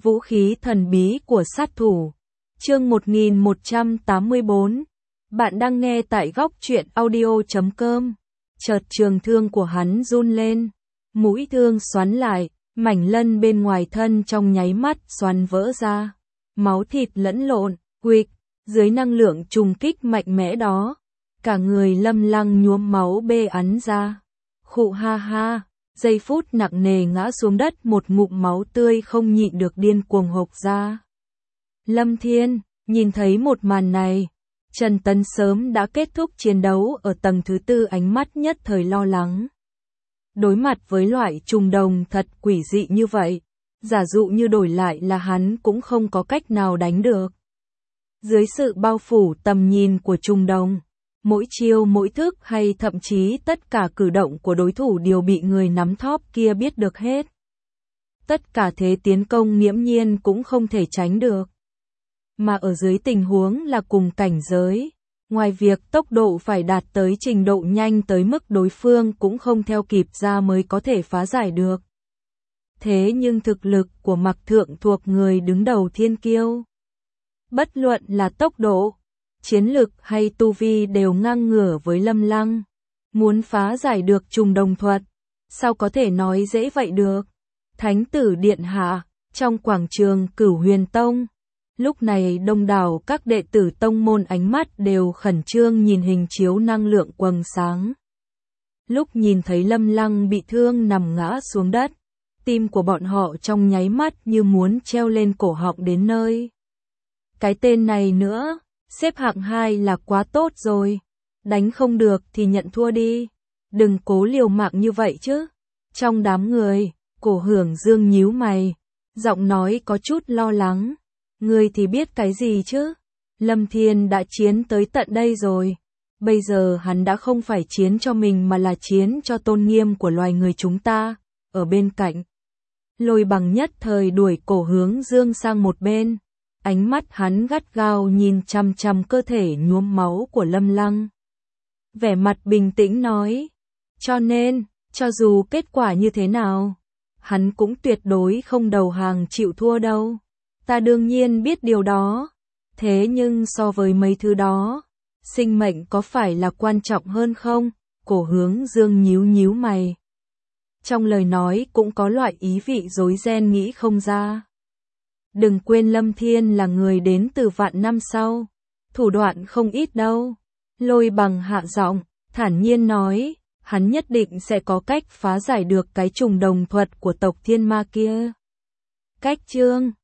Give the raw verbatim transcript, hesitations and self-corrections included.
Vũ khí thần bí của sát thủ. Chương một nghìn một trăm tám mươi bốn. Bạn đang nghe tại góc truyện audio chấm com. Chợt trường thương của hắn run lên, mũi thương xoắn lại, mảnh lân bên ngoài thân trong nháy mắt xoắn vỡ ra, máu thịt lẫn lộn, quịch, dưới năng lượng trùng kích mạnh mẽ đó, cả người Lâm Lăng nhuốm máu bê ắn ra. Khụ ha ha, giây phút nặng nề ngã xuống đất, một ngụm máu tươi không nhịn được điên cuồng hộc ra. Lâm Thiên, nhìn thấy một màn này, Trần Tấn sớm đã kết thúc chiến đấu ở tầng thứ tư, ánh mắt nhất thời lo lắng. Đối mặt với loại trùng đồng thật quỷ dị như vậy, giả dụ như đổi lại là hắn cũng không có cách nào đánh được. Dưới sự bao phủ tầm nhìn của trùng đồng, mỗi chiêu mỗi thức hay thậm chí tất cả cử động của đối thủ đều bị người nắm thóp kia biết được hết. Tất cả thế tiến công nghiễm nhiên cũng không thể tránh được. Mà ở dưới tình huống là cùng cảnh giới, ngoài việc tốc độ phải đạt tới trình độ nhanh tới mức đối phương cũng không theo kịp ra mới có thể phá giải được. Thế nhưng thực lực của Mặc Thượng thuộc người đứng đầu thiên kiêu, bất luận là tốc độ, chiến lực hay tu vi đều ngang ngửa với Lâm Lăng. Muốn phá giải được trùng đồng thuật, sao có thể nói dễ vậy được. Thánh tử điện hạ, trong quảng trường Cửu Huyền Tông, lúc này đông đảo các đệ tử tông môn ánh mắt đều khẩn trương nhìn hình chiếu năng lượng quầng sáng. Lúc nhìn thấy Lâm Lăng bị thương nằm ngã xuống đất, tim của bọn họ trong nháy mắt như muốn treo lên cổ họng đến nơi. Cái tên này nữa, xếp hạng hai là quá tốt rồi. Đánh không được thì nhận thua đi. Đừng cố liều mạng như vậy chứ. Trong đám người, Cổ Hưởng Dương nhíu mày, giọng nói có chút lo lắng. Ngươi thì biết cái gì chứ? Lâm Thiên đã chiến tới tận đây rồi. Bây giờ hắn đã không phải chiến cho mình mà là chiến cho tôn nghiêm của loài người chúng ta. Ở bên cạnh, Lôi Bằng nhất thời đuổi Cổ Hướng Dương sang một bên. Ánh mắt hắn gắt gao nhìn chằm chằm cơ thể nhuốm máu của Lâm Lăng. Vẻ mặt bình tĩnh nói, cho nên, cho dù kết quả như thế nào, hắn cũng tuyệt đối không đầu hàng chịu thua đâu. Ta đương nhiên biết điều đó, thế nhưng so với mấy thứ đó, sinh mệnh có phải là quan trọng hơn không? Cổ Hướng Dương nhíu nhíu mày. Trong lời nói cũng có loại ý vị rối ren nghĩ không ra. Đừng quên Lâm Thiên là người đến từ vạn năm sau, thủ đoạn không ít đâu. Lôi Bằng hạ giọng, thản nhiên nói, hắn nhất định sẽ có cách phá giải được cái trùng đồng thuật của tộc Thiên Ma kia. Cách chương